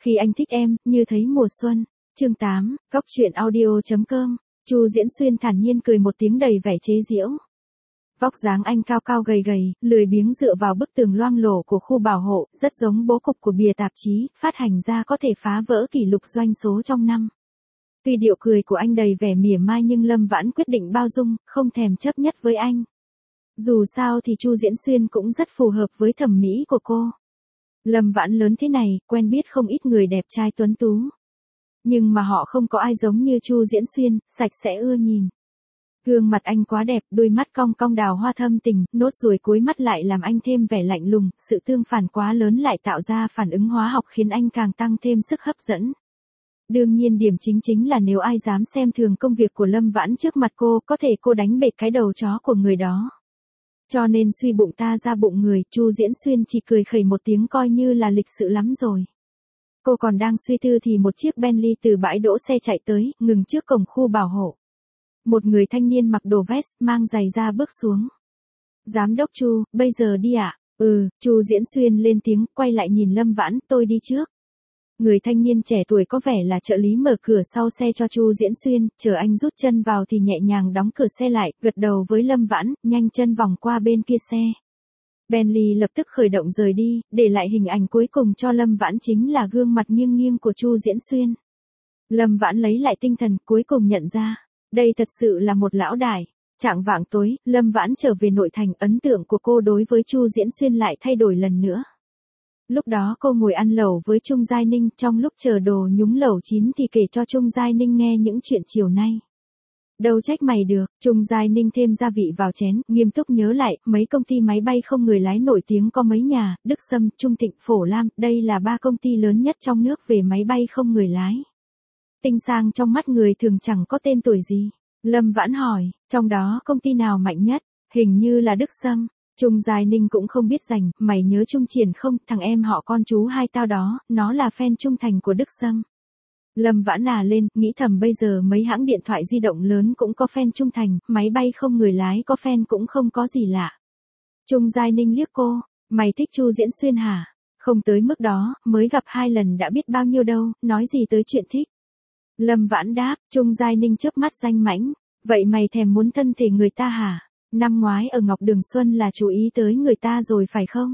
Khi anh thích em, như thấy mùa xuân. Chương 8, Góc truyện audio.com. Chu Diễn Xuyên thản nhiên cười một tiếng đầy vẻ chế giễu. Vóc dáng anh cao cao gầy gầy, lười biếng dựa vào bức tường loang lổ của khu bảo hộ, rất giống bố cục của bìa tạp chí, phát hành ra có thể phá vỡ kỷ lục doanh số trong năm. Tuy điệu cười của anh đầy vẻ mỉa mai nhưng Lâm Vãn quyết định bao dung, không thèm chấp nhất với anh. Dù sao thì Chu Diễn Xuyên cũng rất phù hợp với thẩm mỹ của cô. Lâm Vãn lớn thế này, quen biết không ít người đẹp trai tuấn tú. Nhưng mà họ không có ai giống như Chu Diễn Xuyên, sạch sẽ ưa nhìn. Gương mặt anh quá đẹp, đôi mắt cong cong đào hoa thâm tình, nốt ruồi cuối mắt lại làm anh thêm vẻ lạnh lùng, sự tương phản quá lớn lại tạo ra phản ứng hóa học khiến anh càng tăng thêm sức hấp dẫn. Đương nhiên điểm chính là nếu ai dám xem thường công việc của Lâm Vãn trước mặt cô, có thể cô đánh bệt cái đầu chó của người đó. Cho nên suy bụng ta ra bụng người, Chu Diễn Xuyên chỉ cười khẩy một tiếng coi như là lịch sự lắm rồi. Cô còn đang suy tư thì một chiếc Bentley từ bãi đỗ xe chạy tới, ngừng trước cổng khu bảo hộ. Một người thanh niên mặc đồ vest, mang giày da bước xuống. Giám đốc Chu, bây giờ đi ạ? Chu Diễn Xuyên lên tiếng, quay lại nhìn Lâm Vãn, tôi đi trước. Người thanh niên trẻ tuổi có vẻ là trợ lý mở cửa sau xe cho Chu Diễn Xuyên, chờ anh rút chân vào thì nhẹ nhàng đóng cửa xe lại, gật đầu với Lâm Vãn, nhanh chân vòng qua bên kia xe. Bentley lập tức khởi động rời đi, để lại hình ảnh cuối cùng cho Lâm Vãn chính là gương mặt nghiêng nghiêng của Chu Diễn Xuyên. Lâm Vãn lấy lại tinh thần, cuối cùng nhận ra, đây thật sự là một lão đại. Chạng vạng tối, Lâm Vãn trở về nội thành, ấn tượng của cô đối với Chu Diễn Xuyên lại thay đổi lần nữa. Lúc đó cô ngồi ăn lẩu với Trung Giai Ninh, trong lúc chờ đồ nhúng lẩu chín thì kể cho Trung Giai Ninh nghe những chuyện chiều nay. Đâu trách mày được, Trung Giai Ninh thêm gia vị vào chén, nghiêm túc nhớ lại, mấy công ty máy bay không người lái nổi tiếng có mấy nhà, Đức Sâm, Trung Thịnh, Phổ Lam, đây là 3 công ty lớn nhất trong nước về máy bay không người lái. Tinh sang trong mắt người thường chẳng có tên tuổi gì. Lâm Vãn hỏi, trong đó công ty nào mạnh nhất? Hình như là Đức Sâm. Trung Giai Ninh cũng không biết rành, mày nhớ Trung Triển không, thằng em họ con chú hai tao đó, nó là fan trung thành của Đức Sâm. Lâm Vãn lên, nghĩ thầm bây giờ mấy hãng điện thoại di động lớn cũng có fan trung thành, máy bay không người lái có fan cũng không có gì lạ. Trung Giai Ninh liếc cô, mày thích Chu Diễn Xuyên hả? Không tới mức đó, mới gặp 2 lần đã biết bao nhiêu đâu, nói gì tới chuyện thích. Lâm Vãn đáp, Trung Giai Ninh chớp mắt danh mãnh, vậy mày thèm muốn thân thể người ta hả? Năm ngoái ở Ngọc Đường Xuân là chú ý tới người ta rồi phải không?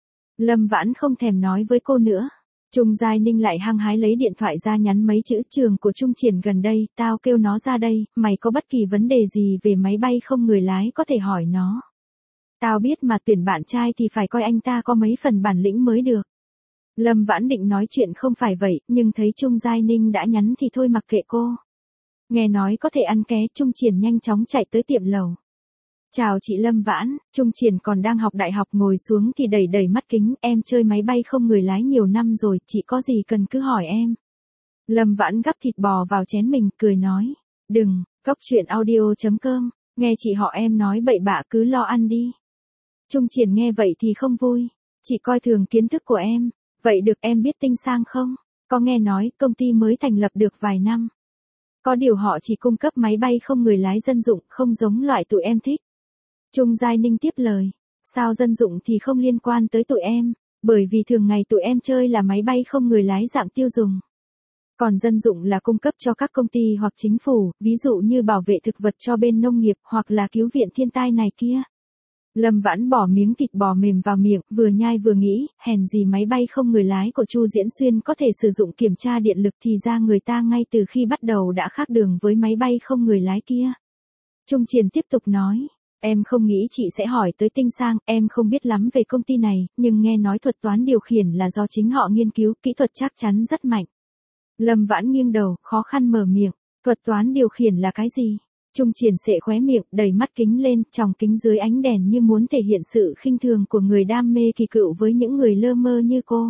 Lâm Vãn không thèm nói với cô nữa. Trung Giai Ninh lại hăng hái lấy điện thoại ra nhắn mấy chữ trường của Trung Triển gần đây, tao kêu nó ra đây, mày có bất kỳ vấn đề gì về máy bay không người lái có thể hỏi nó. Tao biết mà tuyển bạn trai thì phải coi anh ta có mấy phần bản lĩnh mới được. Lâm Vãn định nói chuyện không phải vậy, nhưng thấy Trung Giai Ninh đã nhắn thì thôi mặc kệ cô. Nghe nói có thể ăn ké, Trung Triển nhanh chóng chạy tới tiệm lẩu. Chào chị Lâm Vãn, Trung Triển còn đang học đại học ngồi xuống thì đầy đầy mắt kính, em chơi máy bay không người lái nhiều năm rồi, chị có gì cần cứ hỏi em. Lâm Vãn gắp thịt bò vào chén mình, cười nói, đừng, Góc truyện audio.com, nghe chị họ em nói bậy bạ cứ lo ăn đi. Trung Triển nghe vậy thì không vui, chị coi thường kiến thức của em, vậy được em biết Tinh Sang không? Có nghe nói công ty mới thành lập được vài năm. Có điều họ chỉ cung cấp máy bay không người lái dân dụng, không giống loại tụi em thích. Trung Giai Ninh tiếp lời, sao dân dụng thì không liên quan tới tụi em, bởi vì thường ngày tụi em chơi là máy bay không người lái dạng tiêu dùng. Còn dân dụng là cung cấp cho các công ty hoặc chính phủ, ví dụ như bảo vệ thực vật cho bên nông nghiệp hoặc là cứu viện thiên tai này kia. Lâm Vãn bỏ miếng thịt bò mềm vào miệng, vừa nhai vừa nghĩ, hèn gì máy bay không người lái của Chu Diễn Xuyên có thể sử dụng kiểm tra điện lực thì ra người ta ngay từ khi bắt đầu đã khác đường với máy bay không người lái kia. Trung Triển tiếp tục nói. Em không nghĩ chị sẽ hỏi tới Tinh Sang, em không biết lắm về công ty này, nhưng nghe nói thuật toán điều khiển là do chính họ nghiên cứu, kỹ thuật chắc chắn rất mạnh. Lâm Vãn nghiêng đầu, khó khăn mở miệng, thuật toán điều khiển là cái gì? Trung Triển sệ khóe miệng, đầy mắt kính lên, tròng kính dưới ánh đèn như muốn thể hiện sự khinh thường của người đam mê kỳ cựu với những người lơ mơ như cô.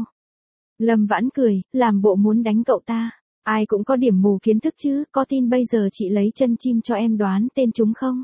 Lâm Vãn cười, làm bộ muốn đánh cậu ta. Ai cũng có điểm mù kiến thức chứ, có tin bây giờ chị lấy chân chim cho em đoán tên chúng không?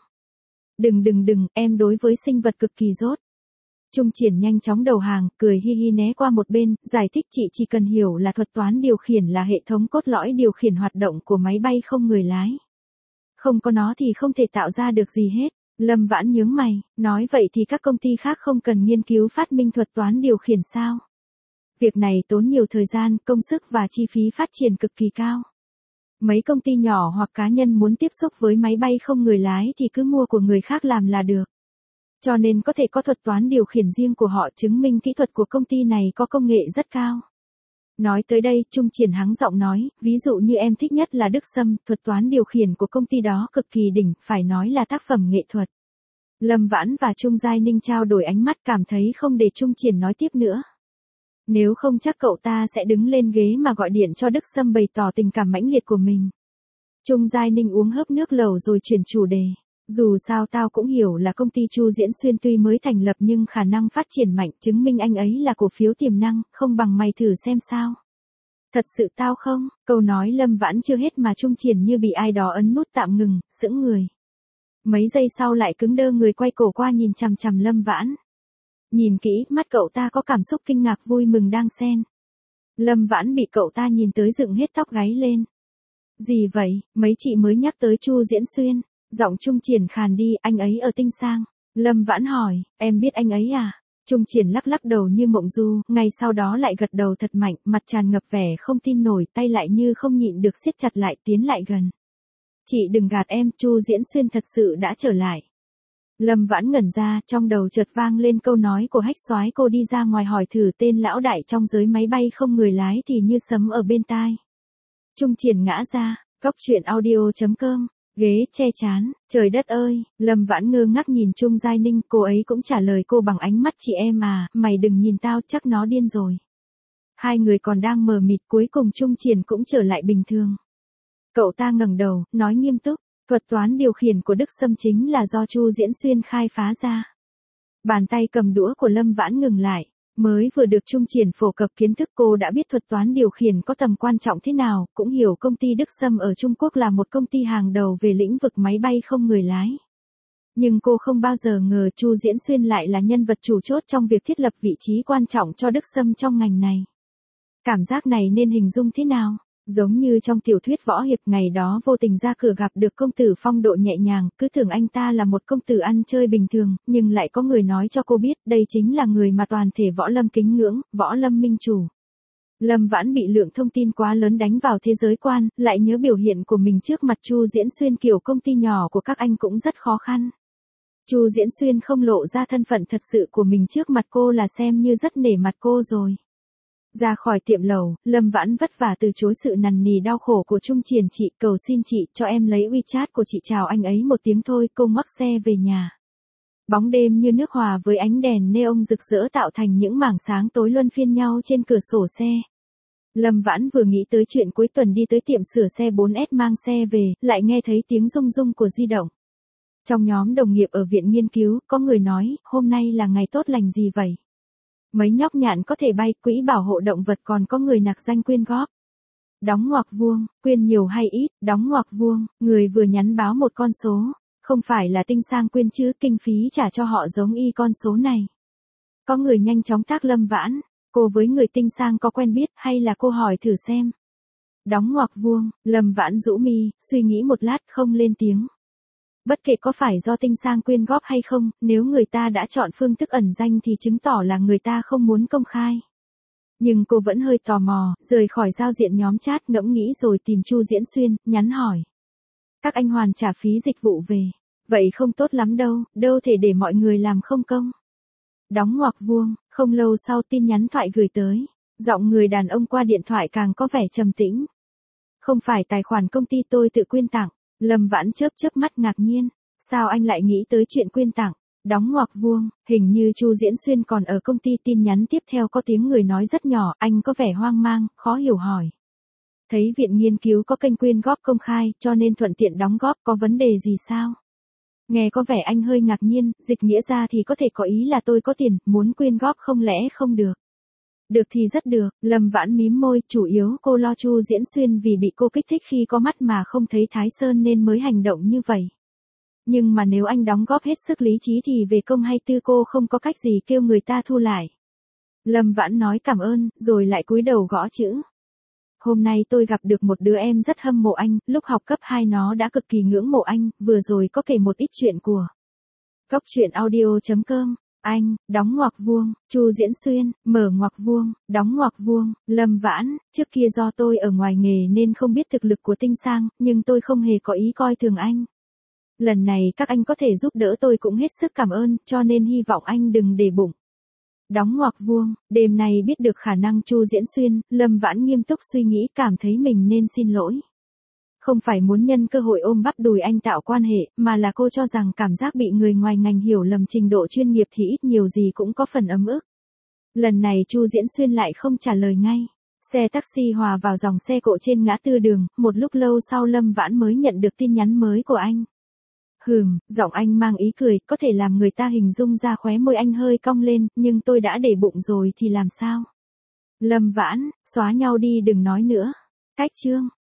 Đừng, em đối với sinh vật cực kỳ dốt. Trung Triển nhanh chóng đầu hàng, cười hi hi né qua một bên, giải thích chị chỉ cần hiểu là thuật toán điều khiển là hệ thống cốt lõi điều khiển hoạt động của máy bay không người lái. Không có nó thì không thể tạo ra được gì hết. Lâm Vãn nhướng mày, nói vậy thì các công ty khác không cần nghiên cứu phát minh thuật toán điều khiển sao? Việc này tốn nhiều thời gian, công sức và chi phí phát triển cực kỳ cao. Mấy công ty nhỏ hoặc cá nhân muốn tiếp xúc với máy bay không người lái thì cứ mua của người khác làm là được. Cho nên có thể có thuật toán điều khiển riêng của họ, chứng minh kỹ thuật của công ty này có công nghệ rất cao. Nói tới đây, Trung Triển hắng giọng nói, ví dụ như em thích nhất là Đức Sâm, thuật toán điều khiển của công ty đó cực kỳ đỉnh, phải nói là tác phẩm nghệ thuật. Lâm Vãn và Trung Giai Ninh trao đổi ánh mắt, cảm thấy không để Trung Triển nói tiếp nữa. Nếu không chắc cậu ta sẽ đứng lên ghế mà gọi điện cho Đức Sâm bày tỏ tình cảm mãnh liệt của mình. Trung Giai Ninh uống hớp nước lẩu rồi chuyển chủ đề. Dù sao tao cũng hiểu là công ty Chu Diễn Xuyên tuy mới thành lập nhưng khả năng phát triển mạnh, chứng minh anh ấy là cổ phiếu tiềm năng, không bằng mày thử xem sao. Thật sự tao không, câu nói Lâm Vãn chưa hết mà Trung Triển như bị ai đó ấn nút tạm ngừng, sững người. Mấy giây sau lại cứng đơ người quay cổ qua nhìn chằm chằm Lâm Vãn. Nhìn kỹ, mắt cậu ta có cảm xúc kinh ngạc vui mừng đang xen. Lâm Vãn bị cậu ta nhìn tới dựng hết tóc gáy lên. Gì vậy, mấy chị mới nhắc tới Chu Diễn Xuyên. Giọng Trung Triển khàn đi, anh ấy ở Tinh Sang. Lâm Vãn hỏi, em biết anh ấy à? Trung Triển lắc lắc đầu như mộng du, ngay sau đó lại gật đầu thật mạnh, mặt tràn ngập vẻ không tin nổi, tay lại như không nhịn được siết chặt lại, tiến lại gần. Chị đừng gạt em, Chu Diễn Xuyên thật sự đã trở lại. Lâm Vãn ngẩn ra, trong đầu chợt vang lên câu nói của Hách Soái, cô đi ra ngoài hỏi thử tên lão đại trong giới máy bay không người lái thì như sấm ở bên tai. Trung Triển ngã ra, goctruyện.audio.com. Ghế che chán, trời đất ơi, Lâm Vãn ngơ ngác nhìn Trung Giai Ninh, cô ấy cũng trả lời cô bằng ánh mắt chị em à, mày đừng nhìn tao, chắc nó điên rồi. Hai người còn đang mờ mịt, cuối cùng Trung Triển cũng trở lại bình thường. Cậu ta ngẩng đầu, nói nghiêm túc, thuật toán điều khiển của Đức Sâm chính là do Chu Diễn Xuyên khai phá ra. Bàn tay cầm đũa của Lâm Vãn ngừng lại. Mới vừa được Trung Triển phổ cập kiến thức cô đã biết thuật toán điều khiển có tầm quan trọng thế nào, cũng hiểu công ty Đức Sâm ở Trung Quốc là một công ty hàng đầu về lĩnh vực máy bay không người lái. Nhưng cô không bao giờ ngờ Chu Diễn Xuyên lại là nhân vật chủ chốt trong việc thiết lập vị trí quan trọng cho Đức Sâm trong ngành này. Cảm giác này nên hình dung thế nào? Giống như trong tiểu thuyết võ hiệp, ngày đó vô tình ra cửa gặp được công tử phong độ nhẹ nhàng, cứ tưởng anh ta là một công tử ăn chơi bình thường, nhưng lại có người nói cho cô biết đây chính là người mà toàn thể võ lâm kính ngưỡng, võ lâm minh chủ. Lâm Vãn bị lượng thông tin quá lớn đánh vào thế giới quan, lại nhớ biểu hiện của mình trước mặt Chu Diễn Xuyên, kiểu công ty nhỏ của các anh cũng rất khó khăn. Chu Diễn Xuyên không lộ ra thân phận thật sự của mình trước mặt cô là xem như rất nể mặt cô rồi. Ra khỏi tiệm lẩu, Lâm Vãn vất vả từ chối sự nằn nì đau khổ của Trung Triển, chị, cầu xin chị, cho em lấy WeChat của chị chào anh ấy một tiếng thôi, cô ngoắc xe về nhà. Bóng đêm như nước hòa với ánh đèn neon rực rỡ tạo thành những mảng sáng tối luân phiên nhau trên cửa sổ xe. Lâm Vãn vừa nghĩ tới chuyện cuối tuần đi tới tiệm sửa xe 4S mang xe về, lại nghe thấy tiếng rung rung của di động. Trong nhóm đồng nghiệp ở viện nghiên cứu, có người nói, hôm nay là ngày tốt lành gì vậy? Mấy nhóc nhạn có thể bay, quỹ bảo hộ động vật còn có người nặc danh quyên góp. Đóng ngoặc vuông, quyên nhiều hay ít, đóng ngoặc vuông, người vừa nhắn báo một con số, không phải là Tinh Sang quyên chứ, kinh phí trả cho họ giống y con số này. Có người nhanh chóng tác Lâm Vãn, cô với người Tinh Sang có quen biết hay là cô hỏi thử xem. Đóng ngoặc vuông, Lâm Vãn rũ mi, suy nghĩ một lát không lên tiếng. Bất kể có phải do Tinh Sang quyên góp hay không, nếu người ta đã chọn phương thức ẩn danh thì chứng tỏ là người ta không muốn công khai. Nhưng cô vẫn hơi tò mò, rời khỏi giao diện nhóm chat, ngẫm nghĩ rồi tìm Chu Diễn Xuyên, nhắn hỏi. Các anh hoàn trả phí dịch vụ về. Vậy không tốt lắm đâu, đâu thể để mọi người làm không công. Đóng ngoặc vuông, không lâu sau tin nhắn thoại gửi tới. Giọng người đàn ông qua điện thoại càng có vẻ trầm tĩnh. Không phải tài khoản công ty tôi tự quyên tặng. Lâm Vãn chớp chớp mắt ngạc nhiên. Sao anh lại nghĩ tới chuyện quyên tặng? Đóng ngoặc vuông, hình như Chu Diễn Xuyên còn ở công ty. Tin nhắn tiếp theo có tiếng người nói rất nhỏ, anh có vẻ hoang mang, khó hiểu hỏi. Thấy viện nghiên cứu có kênh quyên góp công khai, cho nên thuận tiện đóng góp, có vấn đề gì sao? Nghe có vẻ anh hơi ngạc nhiên, dịch nghĩa ra thì có thể có ý là tôi có tiền, muốn quyên góp không lẽ không được. Được thì rất được, Lâm Vãn mím môi, chủ yếu cô lo Chu Diễn Xuyên vì bị cô kích thích khi có mắt mà không thấy Thái Sơn nên mới hành động như vậy. Nhưng mà nếu anh đóng góp hết sức lý trí thì về công hay tư cô không có cách gì kêu người ta thu lại. Lâm Vãn nói cảm ơn, rồi lại cúi đầu gõ chữ. Hôm nay tôi gặp được một đứa em rất hâm mộ anh, lúc học cấp 2 nó đã cực kỳ ngưỡng mộ anh, vừa rồi có kể một ít chuyện của goctruyện.audio.com. Anh, đóng ngoặc vuông, Chu Diễn Xuyên, mở ngoặc vuông, đóng ngoặc vuông, Lâm Vãn, trước kia do tôi ở ngoài nghề nên không biết thực lực của Tinh Sang, nhưng tôi không hề có ý coi thường anh. Lần này các anh có thể giúp đỡ tôi cũng hết sức cảm ơn, cho nên hy vọng anh đừng để bụng. Đóng ngoặc vuông, đêm nay biết được khả năng Chu Diễn Xuyên, Lâm Vãn nghiêm túc suy nghĩ cảm thấy mình nên xin lỗi. Không phải muốn nhân cơ hội ôm bắp đùi anh tạo quan hệ, mà là cô cho rằng cảm giác bị người ngoài ngành hiểu lầm trình độ chuyên nghiệp thì ít nhiều gì cũng có phần ấm ức. Lần này Chu Diễn Xuyên lại không trả lời ngay. Xe taxi hòa vào dòng xe cộ trên ngã tư đường, một lúc lâu sau Lâm Vãn mới nhận được tin nhắn mới của anh. Giọng anh mang ý cười, có thể làm người ta hình dung ra khóe môi anh hơi cong lên, nhưng tôi đã để bụng rồi thì làm sao? Lâm Vãn, xóa nhau đi đừng nói nữa. Cách chương.